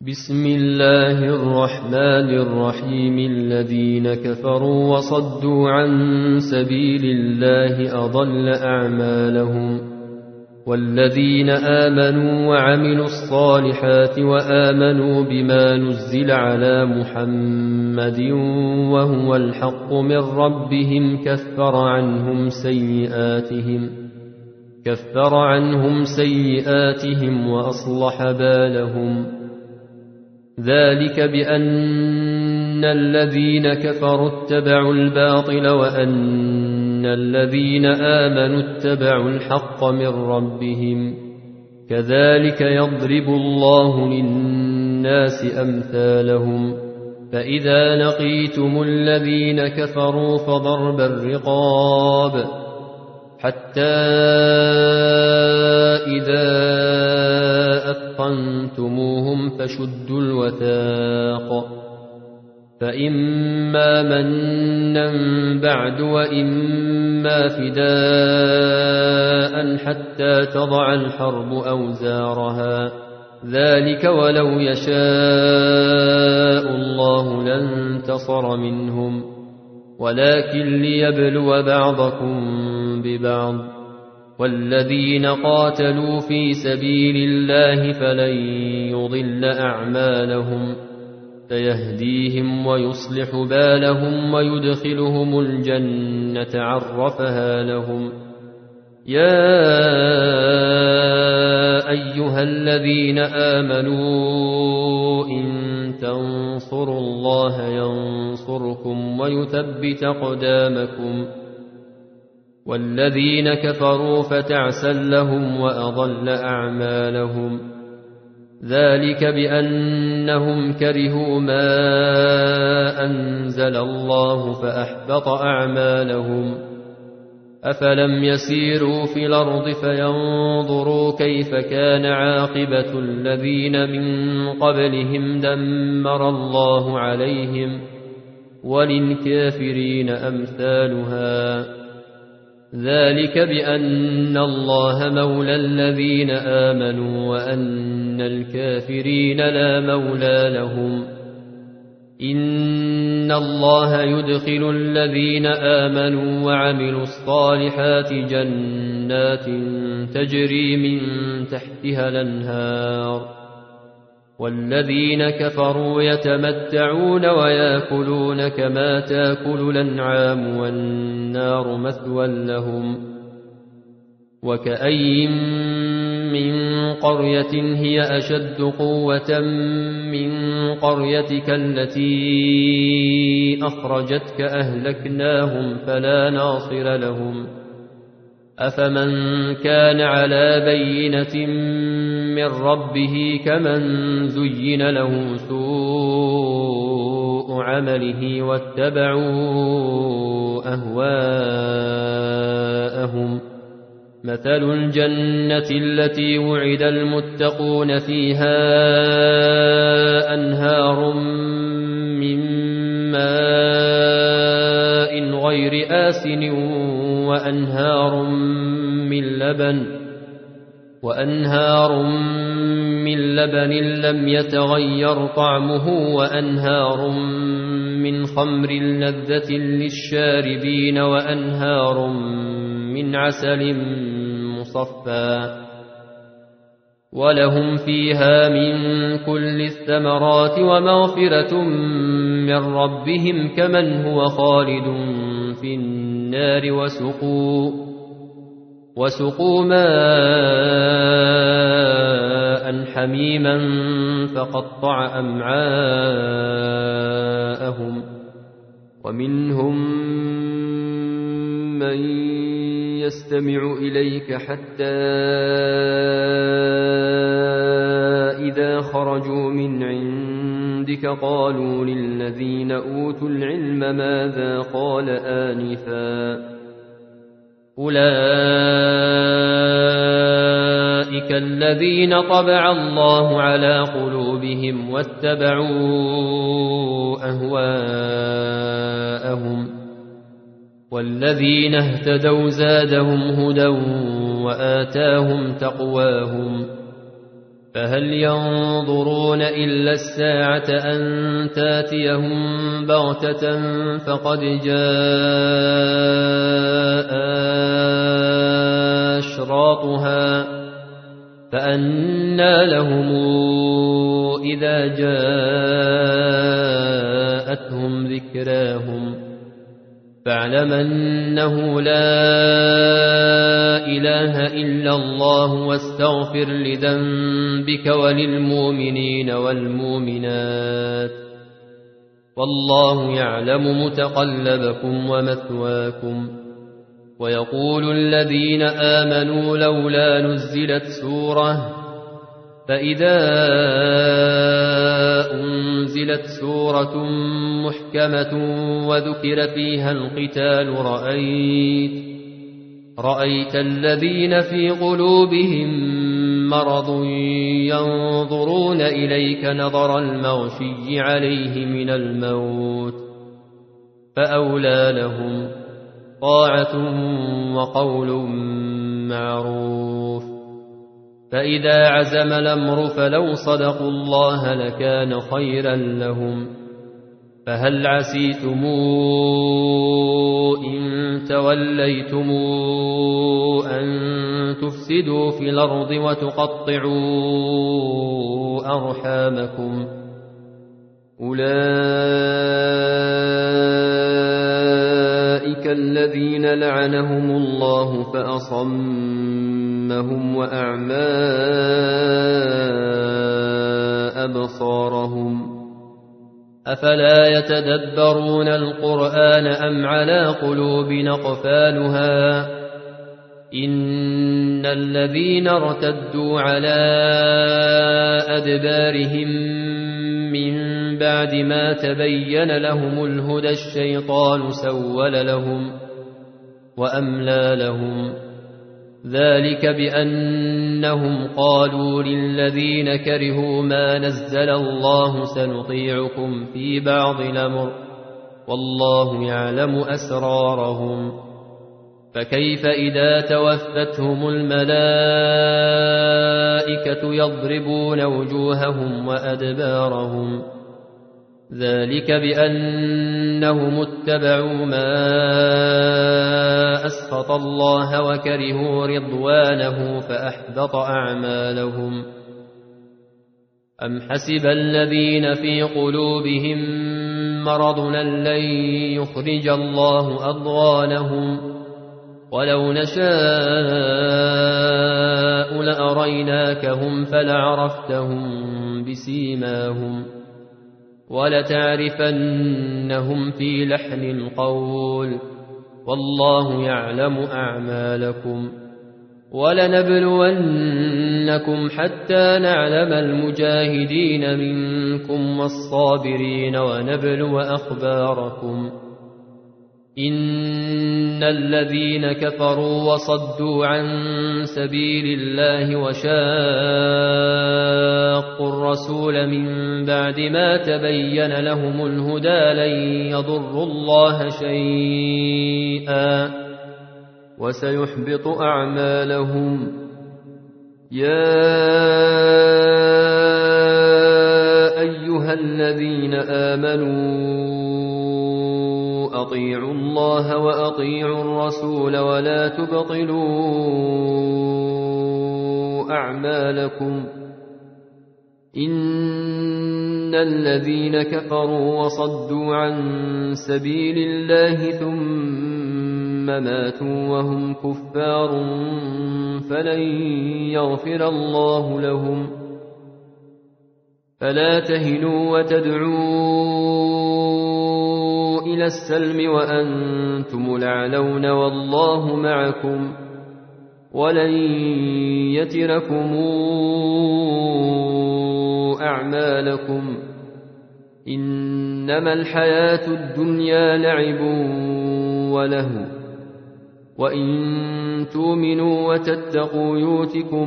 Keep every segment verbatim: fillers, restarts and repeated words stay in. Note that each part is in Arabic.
بسم الله الرحمن الرحيم. الذين كفروا وصدوا عن سبيل الله أضل أعمالهم، والذين آمنوا وعملوا الصالحات وآمنوا بما نزل على محمد وهو الحق من ربهم كفر عنهم سيئاتهم كفر عنهم سيئاتهم وأصلح بالهم. ذلك بأن الذين كفروا اتبعوا الباطل وأن الذين آمنوا اتبعوا الحق من ربهم. كذلك يضرب الله للناس أمثالهم. فإذا لقيتم الذين كفروا فضرب الرقاب حتى إذا أثخنتموهم فشدوا الوثاق، فإما منا بعد وإما فداء حتى تضع الحرب أوزارها. ذلك ولو يشاء الله لانتصر منهم، ولكن ليبلو بعضكم ببعض. والذين قاتلوا في سبيل الله فلن يضل أعمالهم، سيهديهم ويصلح بالهم ويدخلهم الجنة عرفها لهم. يا أيها الذين آمنوا إن تنصروا الله ينصركم ويثبت أقدامكم. والذين كفروا فتعسا لهم وأضل أعمالهم. ذلك بأنهم كرهوا ما أنزل الله فأحبط أعمالهم. أفلم يسيروا في الأرض فينظروا كيف كان عاقبة الذين من قبلهم دمر الله عليهم، وللكافرين أمثالها. ذلك بأن الله مولى الذين آمنوا وأن الكافرين لا مولى لهم. إن الله يدخل الذين آمنوا وعملوا الصالحات جنات تجري من تحتها الأنهار، والذين كفروا يتمتعون ويأكلون كما تأكل الأنعام والنار مثوى لهم. وكأين من قرية هي أشد قوة من قريتك التي أخرجتك أهلكناهم فلا ناصر لهم. أفمن كان على بينة من ربه كمن زين له سوء عمله واتبعوا أهواءهم. مثل الجنة التي وعد المتقون فيها أنهار من ماء غير آسن وأنهار من لبن وأنهار من لبن لم يتغير طعمه وأنهار من خمر لذة للشاربين وأنهار من عسل مصفى ولهم فيها من كل الثمرات ومغفرة من ربهم كمن هو خالد في النار وسقوا وسقوا ماء حميما فقطع أمعاءهم. ومنهم من يستمع إليك حتى إذا خرجوا من عندك قالوا للذين أوتوا العلم ماذا قال آنفا. أولئك الذين طبع الله على قلوبهم واتبعوا أهواءهم. والذين اهتدوا زادهم هدى وآتاهم تقواهم. فهل ينظرون إلا الساعة أن تاتيهم بغتة فقد جاء أشراطها فأنى لهم إذا جاءتهم ذكراهم فاعلم أنه لا إله إلا الله واستغفر لذنبك وللمؤمنين والمؤمنات والله يعلم متقلبكم ومثواكم. ويقول الذين آمنوا لولا نزلت سورة فإذا أنزلت سورة محكمة وذكر فيها القتال رأيت رأيت الذين في قلوبهم مرض ينظرون إليك نظر المغشي عليه من الموت فأولى لهم طاعة وقول معروف. فإذا عزم الأمر فلو صدقوا الله لكان خيرا لهم. فهل عسيتم إن توليتم أن تفسدوا في الأرض وتقطعوا أرحامكم أولئك الذين لعنهم الله فأصمهم وأعمى أبصارهم أفلا يتدبرون القرآن أم على قلوب أقفالها إن الذين ارتدوا على أدبارهم من بعد ما تبين لهم الهدى الشيطان سول لهم وأملى لهم ذلك بأنهم قالوا للذين كرهوا ما نزل الله سنطيعكم في بعض الأمر والله يعلم أسرارهم فكيف إذا توفتهم الملائكة يضربون وجوههم وأدبارهم ذلك بأنهم اتبعوا ما أسخط الله وكرهوا رضوانه فأحبط أعمالهم. أم حسب الذين في قلوبهم مرض لن يخرج الله أضغانهم ولو نشاء لأريناكهم فلعرفتهم بسيماهم ولتعرفنهم في لحن القول والله يعلم أعمالكم. ولنبلونكم حتى نعلم المجاهدين منكم والصابرين ونبلو أخباركم. إن الذين كفروا وصدوا عن سبيل الله وشاقوا الرسول من بعد ما تبين لهم الهدى لن يضروا الله شيئا وسيحبط أعمالهم. يا أيها الذين آمنوا أطيعوا الله وأطيعوا الرسول ولا تبطلوا أعمالكم. إن الذين كفروا وصدوا عن سبيل الله ثم ماتوا وهم كفار فلن يغفر الله لهم. فلا تهنوا وتدعوا إلى السلم وأنتم الأعلون والله معكم ولن يتركم أعمالكم. إنما الحياة الدنيا لعب وله وإن تؤمنوا وتتقوا يؤتكم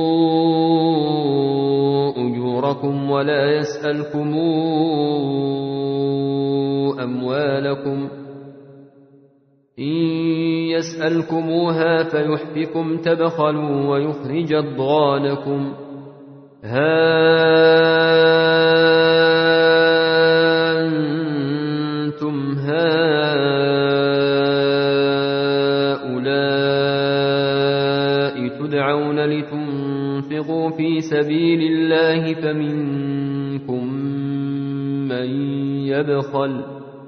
أجوركم ولا يسألكم أموالكم. إن يسألكموها فيحفكم تبخلوا ويخرج أضغانكم. ها أنتم هؤلاء تدعون لتنفقوا في سبيل الله فمنكم من يبخل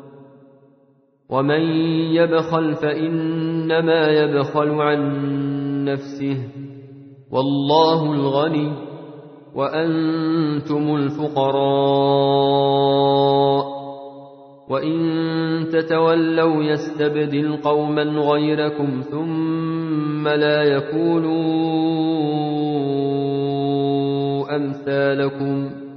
ومن يبخل فإنما يبخل عن نفسه والله الغني وأنتم الفقراء وإن تتولوا يستبدل قوما غيركم ثم لا يكونوا أمثالكم